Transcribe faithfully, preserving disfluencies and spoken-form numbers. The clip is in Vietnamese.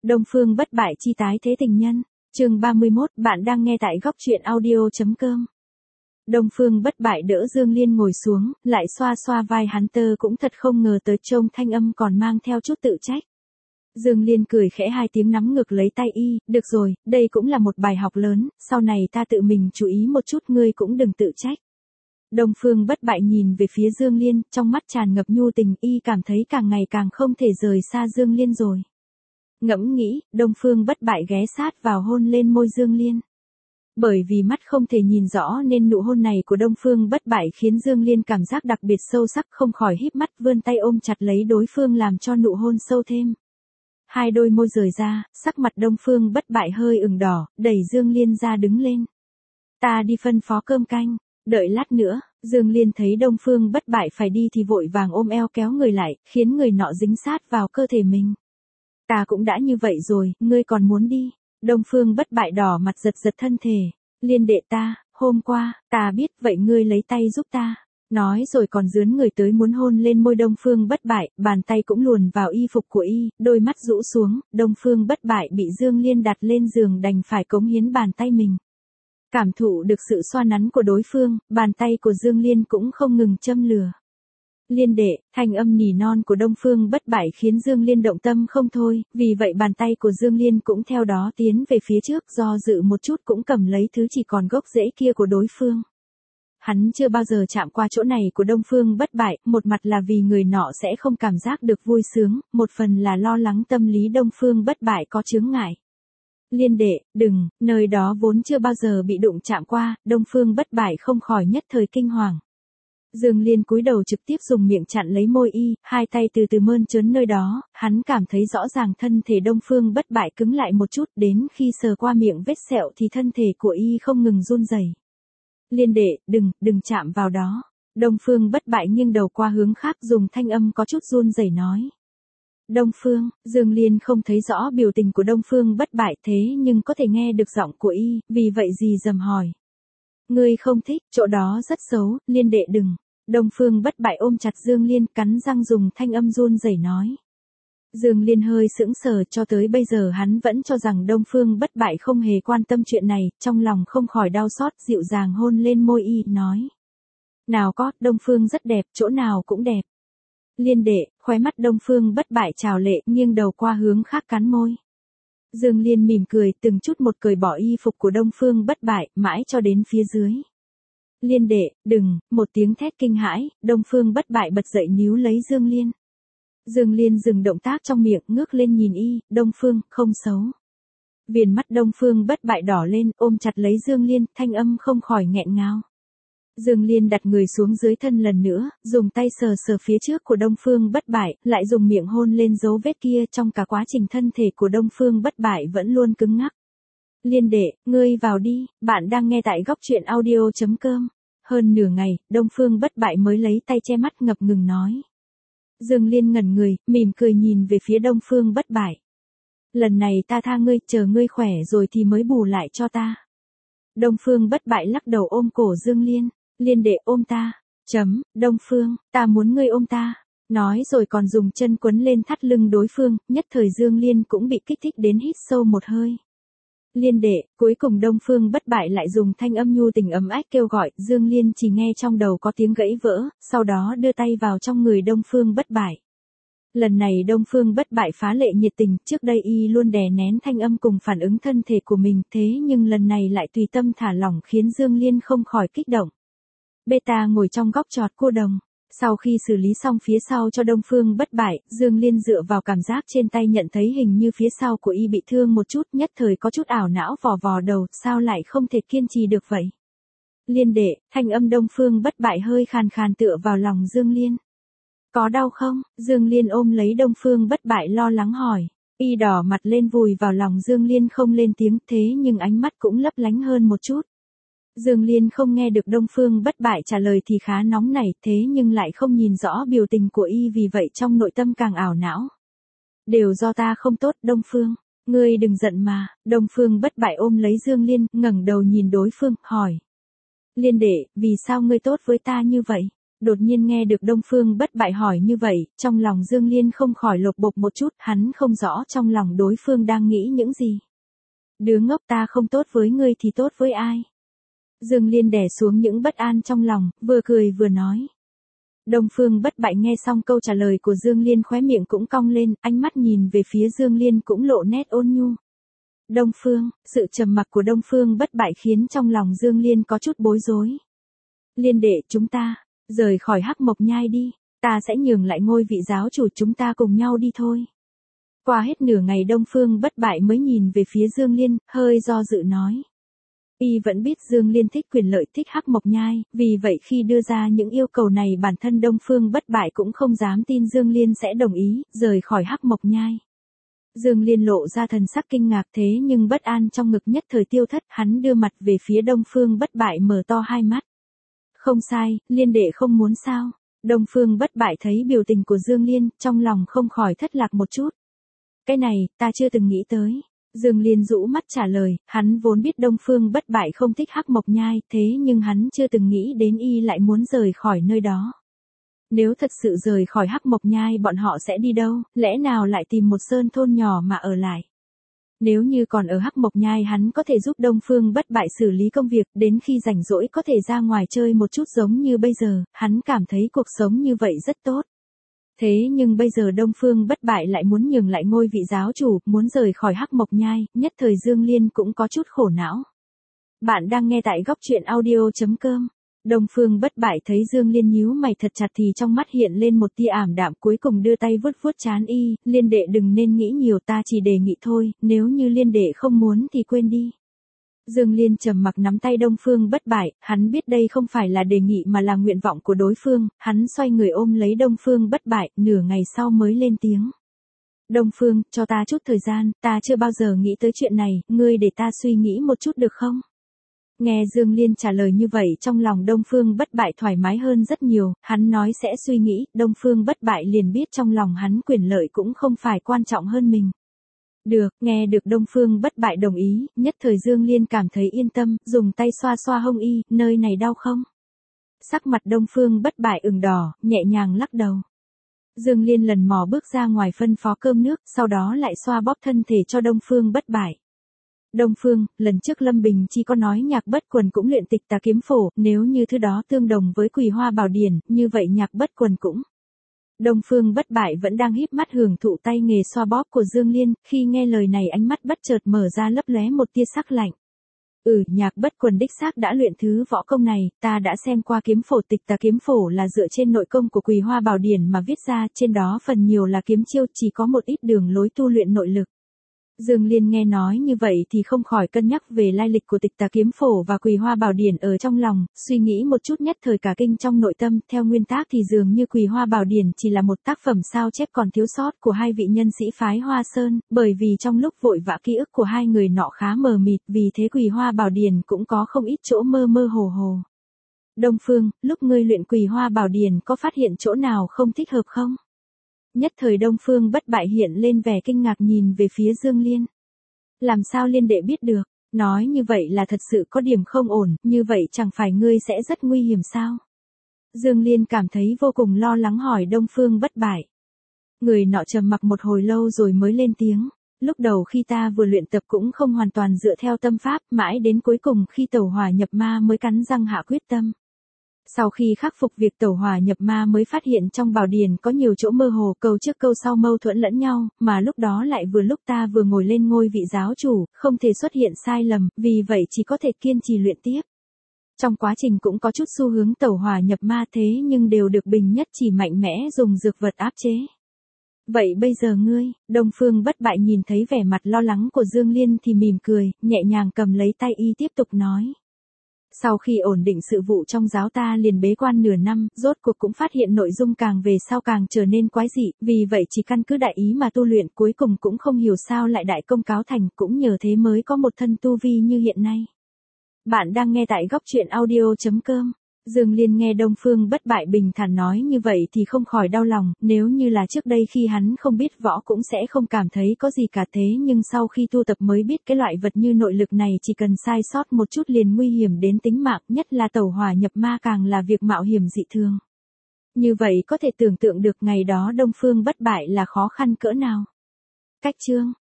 Đông Phương Bất Bại chi tái thế tình nhân, chương ba mươi mốt, bạn đang nghe tại góc truyện audio.com. Đông Phương Bất Bại đỡ Dương Liên ngồi xuống, lại xoa xoa vai hắn, tơ cũng thật không ngờ tới trông thanh âm còn mang theo chút tự trách. Dương Liên cười khẽ hai tiếng nắm ngực lấy tay y, được rồi, đây cũng là một bài học lớn, sau này ta tự mình chú ý một chút, ngươi cũng đừng tự trách. Đông Phương Bất Bại nhìn về phía Dương Liên, trong mắt tràn ngập nhu tình, y cảm thấy càng ngày càng không thể rời xa Dương Liên rồi. Ngẫm nghĩ, Đông Phương Bất Bại ghé sát vào hôn lên môi Dương Liên. Bởi vì mắt không thể nhìn rõ nên nụ hôn này của Đông Phương Bất Bại khiến Dương Liên cảm giác đặc biệt sâu sắc, không khỏi híp mắt vươn tay ôm chặt lấy đối phương làm cho nụ hôn sâu thêm. Hai đôi môi rời ra, sắc mặt Đông Phương Bất Bại hơi ửng đỏ, đẩy Dương Liên ra đứng lên. Ta đi phân phó cơm canh, đợi lát nữa. Dương Liên thấy Đông Phương Bất Bại phải đi thì vội vàng ôm eo kéo người lại, khiến người nọ dính sát vào cơ thể mình. Ta cũng đã như vậy rồi, ngươi còn muốn đi? Đông Phương Bất Bại đỏ mặt giật giật thân thể. Liên đệ ta, hôm qua, ta biết, vậy ngươi lấy tay giúp ta. Nói rồi còn dướn người tới muốn hôn lên môi Đông Phương Bất Bại, bàn tay cũng luồn vào y phục của y, đôi mắt rũ xuống, Đông Phương Bất Bại bị Dương Liên đặt lên giường đành phải cống hiến bàn tay mình. Cảm thụ được sự xoa nắn của đối phương, bàn tay của Dương Liên cũng không ngừng châm lửa. Liên đệ, thanh âm nỉ non của Đông Phương Bất Bại khiến Dương Liên động tâm không thôi, vì vậy bàn tay của Dương Liên cũng theo đó tiến về phía trước, do dự một chút cũng cầm lấy thứ chỉ còn gốc rễ kia của đối phương. Hắn chưa bao giờ chạm qua chỗ này của Đông Phương Bất Bại, một mặt là vì người nọ sẽ không cảm giác được vui sướng, một phần là lo lắng tâm lý Đông Phương Bất Bại có chướng ngại. Liên đệ, đừng, nơi đó vốn chưa bao giờ bị đụng chạm qua, Đông Phương Bất Bại không khỏi nhất thời kinh hoàng. Dương Liên cúi đầu trực tiếp dùng miệng chặn lấy môi y, hai tay từ từ mơn trớn nơi đó, hắn cảm thấy rõ ràng thân thể Đông Phương Bất Bại cứng lại một chút, đến khi sờ qua miệng vết sẹo thì thân thể của y không ngừng run rẩy. Liên đệ, đừng, đừng chạm vào đó. Đông Phương Bất Bại nghiêng đầu qua hướng khác, dùng thanh âm có chút run rẩy nói. Đông Phương, Dương Liên không thấy rõ biểu tình của Đông Phương Bất Bại thế nhưng có thể nghe được giọng của y, vì vậy dì dầm hỏi. Ngươi không thích, chỗ đó rất xấu, Liên đệ đừng. Đông Phương Bất Bại ôm chặt Dương Liên, cắn răng dùng thanh âm run rẩy nói. Dương Liên hơi sững sờ, cho tới bây giờ hắn vẫn cho rằng Đông Phương Bất Bại không hề quan tâm chuyện này, trong lòng không khỏi đau xót, dịu dàng hôn lên môi y, nói. Nào có, Đông Phương rất đẹp, chỗ nào cũng đẹp. Liên đệ, khóe mắt Đông Phương Bất Bại trào lệ, nghiêng đầu qua hướng khác cắn môi. Dương Liên mỉm cười, từng chút một cởi bỏ y phục của Đông Phương Bất Bại, mãi cho đến phía dưới. Liên đệ, đừng, một tiếng thét kinh hãi, Đông Phương Bất Bại bật dậy níu lấy Dương Liên. Dương Liên dừng động tác trong miệng, ngước lên nhìn y, Đông Phương, không xấu. Viền mắt Đông Phương Bất Bại đỏ lên, ôm chặt lấy Dương Liên, thanh âm không khỏi nghẹn ngào. Dương Liên đặt người xuống dưới thân lần nữa, dùng tay sờ sờ phía trước của Đông Phương Bất Bại, lại dùng miệng hôn lên dấu vết kia, trong cả quá trình thân thể của Đông Phương Bất Bại vẫn luôn cứng ngắc. Liên đệ, ngươi vào đi, bạn đang nghe tại góc truyện audio.com. Hơn nửa ngày, Đông Phương Bất Bại mới lấy tay che mắt ngập ngừng nói. Dương Liên ngẩn người, mỉm cười nhìn về phía Đông Phương Bất Bại. Lần này ta tha ngươi, chờ ngươi khỏe rồi thì mới bù lại cho ta. Đông Phương Bất Bại lắc đầu ôm cổ Dương Liên. Liên đệ ôm ta. Chấm, Đông Phương, ta muốn ngươi ôm ta. Nói rồi còn dùng chân quấn lên thắt lưng đối phương, nhất thời Dương Liên cũng bị kích thích đến hít sâu một hơi. Liên đệ, cuối cùng Đông Phương Bất Bại lại dùng thanh âm nhu tình ấm ách kêu gọi, Dương Liên chỉ nghe trong đầu có tiếng gãy vỡ, sau đó đưa tay vào trong người Đông Phương Bất Bại. Lần này Đông Phương Bất Bại phá lệ nhiệt tình, trước đây y luôn đè nén thanh âm cùng phản ứng thân thể của mình, thế nhưng lần này lại tùy tâm thả lỏng khiến Dương Liên không khỏi kích động. Beta ngồi trong góc chọt cô đồng. Sau khi xử lý xong phía sau cho Đông Phương Bất Bại, Dương Liên dựa vào cảm giác trên tay nhận thấy hình như phía sau của y bị thương một chút, nhất thời có chút ảo não vò vò đầu, sao lại không thể kiên trì được vậy? Liên đệ, thanh âm Đông Phương Bất Bại hơi khàn khàn tựa vào lòng Dương Liên. Có đau không? Dương Liên ôm lấy Đông Phương Bất Bại lo lắng hỏi. Y đỏ mặt lên vùi vào lòng Dương Liên không lên tiếng, thế nhưng ánh mắt cũng lấp lánh hơn một chút. Dương Liên không nghe được Đông Phương Bất Bại trả lời thì khá nóng nảy, thế nhưng lại không nhìn rõ biểu tình của y, vì vậy trong nội tâm càng ảo não. Đều do ta không tốt, Đông Phương. Ngươi đừng giận mà. Đông Phương Bất Bại ôm lấy Dương Liên, ngẩng đầu nhìn đối phương, hỏi. Liên đệ, vì sao ngươi tốt với ta như vậy? Đột nhiên nghe được Đông Phương Bất Bại hỏi như vậy, trong lòng Dương Liên không khỏi lột bột một chút, hắn không rõ trong lòng đối phương đang nghĩ những gì. Đứa ngốc, ta không tốt với ngươi thì tốt với ai? Dương Liên đè xuống những bất an trong lòng, vừa cười vừa nói. Đông Phương Bất Bại nghe xong câu trả lời của Dương Liên, khóe miệng cũng cong lên, ánh mắt nhìn về phía Dương Liên cũng lộ nét ôn nhu. Đông Phương, sự trầm mặc của Đông Phương Bất Bại khiến trong lòng Dương Liên có chút bối rối. Liên đệ, chúng ta rời khỏi Hắc Mộc Nhai đi, ta sẽ nhường lại ngôi vị giáo chủ, chúng ta cùng nhau đi thôi. Qua hết nửa ngày Đông Phương Bất Bại mới nhìn về phía Dương Liên, hơi do dự nói. Y vẫn biết Dương Liên thích quyền lợi, thích Hắc Mộc Nhai, vì vậy khi đưa ra những yêu cầu này bản thân Đông Phương Bất Bại cũng không dám tin Dương Liên sẽ đồng ý, rời khỏi Hắc Mộc Nhai. Dương Liên lộ ra thần sắc kinh ngạc, thế nhưng bất an trong ngực nhất thời tiêu thất, hắn đưa mặt về phía Đông Phương Bất Bại mở to hai mắt. Không sai, Liên đệ không muốn sao? Đông Phương Bất Bại thấy biểu tình của Dương Liên, trong lòng không khỏi thất lạc một chút. Cái này, ta chưa từng nghĩ tới. Dương Liên rũ mắt trả lời, hắn vốn biết Đông Phương Bất Bại không thích Hắc Mộc Nhai, thế nhưng hắn chưa từng nghĩ đến y lại muốn rời khỏi nơi đó. Nếu thật sự rời khỏi Hắc Mộc Nhai bọn họ sẽ đi đâu, lẽ nào lại tìm một sơn thôn nhỏ mà ở lại. Nếu như còn ở Hắc Mộc Nhai hắn có thể giúp Đông Phương Bất Bại xử lý công việc, đến khi rảnh rỗi có thể ra ngoài chơi một chút giống như bây giờ, hắn cảm thấy cuộc sống như vậy rất tốt. Thế nhưng bây giờ Đông Phương Bất Bại lại muốn nhường lại ngôi vị giáo chủ, muốn rời khỏi Hắc Mộc Nhai, nhất thời Dương Liên cũng có chút khổ não. Bạn đang nghe tại góc truyện audio chấm com. Đông Phương Bất Bại thấy Dương Liên nhíu mày thật chặt thì trong mắt hiện lên một tia ảm đạm, cuối cùng đưa tay vuốt vuốt trán y, Liên đệ đừng nên nghĩ nhiều, ta chỉ đề nghị thôi, nếu như Liên đệ không muốn thì quên đi. Dương Liên trầm mặc nắm tay Đông Phương Bất Bại, hắn biết đây không phải là đề nghị mà là nguyện vọng của đối phương, hắn xoay người ôm lấy Đông Phương Bất Bại, nửa ngày sau mới lên tiếng. Đông Phương, cho ta chút thời gian, ta chưa bao giờ nghĩ tới chuyện này, ngươi để ta suy nghĩ một chút được không? Nghe Dương Liên trả lời như vậy trong lòng Đông Phương Bất Bại thoải mái hơn rất nhiều, hắn nói sẽ suy nghĩ, Đông Phương Bất Bại liền biết trong lòng hắn quyền lợi cũng không phải quan trọng hơn mình. Được, nghe được Đông Phương Bất Bại đồng ý, nhất thời Dương Liên cảm thấy yên tâm, dùng tay xoa xoa hông y, nơi này đau không? Sắc mặt Đông Phương Bất Bại ửng đỏ, nhẹ nhàng lắc đầu. Dương Liên lần mò bước ra ngoài phân phó cơm nước, sau đó lại xoa bóp thân thể cho Đông Phương Bất Bại. Đông Phương, lần trước Lâm Bình Chi có nói Nhạc Bất Quần cũng luyện Tịch Tà Kiếm Phổ, nếu như thứ đó tương đồng với Quỳ Hoa Bảo Điển, như vậy Nhạc Bất Quần cũng. Đông Phương Bất Bại vẫn đang híp mắt hưởng thụ tay nghề xoa bóp của Dương Liên, khi nghe lời này ánh mắt bất chợt mở ra lấp lóe một tia sắc lạnh. Ừ, Nhạc Bất Quần đích xác đã luyện thứ võ công này, ta đã xem qua kiếm phổ. Tịch Tà Kiếm Phổ là dựa trên nội công của Quỳ Hoa Bảo Điển mà viết ra, trên đó phần nhiều là kiếm chiêu, chỉ có một ít đường lối tu luyện nội lực. Dương Liên nghe nói như vậy thì không khỏi cân nhắc về lai lịch của Tịch Tà Kiếm Phổ và Quỳ Hoa Bảo Điển ở trong lòng, suy nghĩ một chút nhất thời cả kinh trong nội tâm, theo nguyên tác thì dường như Quỳ Hoa Bảo Điển chỉ là một tác phẩm sao chép còn thiếu sót của hai vị nhân sĩ phái Hoa Sơn, bởi vì trong lúc vội vã ký ức của hai người nọ khá mờ mịt, vì thế Quỳ Hoa Bảo Điển cũng có không ít chỗ mơ mơ hồ hồ. Đông Phương, lúc ngươi luyện Quỳ Hoa Bảo Điển có phát hiện chỗ nào không thích hợp không? Nhất thời Đông Phương Bất Bại hiện lên vẻ kinh ngạc nhìn về phía Dương Liên. Làm sao Liên đệ biết được, nói như vậy là thật sự có điểm không ổn, như vậy chẳng phải ngươi sẽ rất nguy hiểm sao? Dương Liên cảm thấy vô cùng lo lắng hỏi Đông Phương Bất Bại. Người nọ trầm mặc một hồi lâu rồi mới lên tiếng. Lúc đầu khi ta vừa luyện tập cũng không hoàn toàn dựa theo tâm pháp, mãi đến cuối cùng khi tẩu hỏa nhập ma mới cắn răng hạ quyết tâm. Sau khi khắc phục việc tẩu hỏa nhập ma mới phát hiện trong bảo điển có nhiều chỗ mơ hồ, câu trước câu sau mâu thuẫn lẫn nhau, mà lúc đó lại vừa lúc ta vừa ngồi lên ngôi vị giáo chủ, không thể xuất hiện sai lầm, vì vậy chỉ có thể kiên trì luyện tiếp. Trong quá trình cũng có chút xu hướng tẩu hỏa nhập ma thế nhưng đều được Bình Nhất Chỉ mạnh mẽ dùng dược vật áp chế. Vậy bây giờ ngươi, Đông Phương Bất Bại nhìn thấy vẻ mặt lo lắng của Dương Liên thì mỉm cười, nhẹ nhàng cầm lấy tay y tiếp tục nói. Sau khi ổn định sự vụ trong giáo ta liền bế quan nửa năm, rốt cuộc cũng phát hiện nội dung càng về sau càng trở nên quái dị, vì vậy chỉ căn cứ đại ý mà tu luyện, cuối cùng cũng không hiểu sao lại đại công cáo thành, cũng nhờ thế mới có một thân tu vi như hiện nay. Bạn đang nghe tại góc truyện audio chấm com. Dương Liên nghe Đông Phương Bất Bại bình thản nói như vậy thì không khỏi đau lòng, nếu như là trước đây khi hắn không biết võ cũng sẽ không cảm thấy có gì cả, thế nhưng sau khi tu tập mới biết cái loại vật như nội lực này chỉ cần sai sót một chút liền nguy hiểm đến tính mạng, nhất là tẩu hỏa nhập ma càng là việc mạo hiểm dị thường. Như vậy có thể tưởng tượng được ngày đó Đông Phương bất bại là khó khăn cỡ nào. Cách chương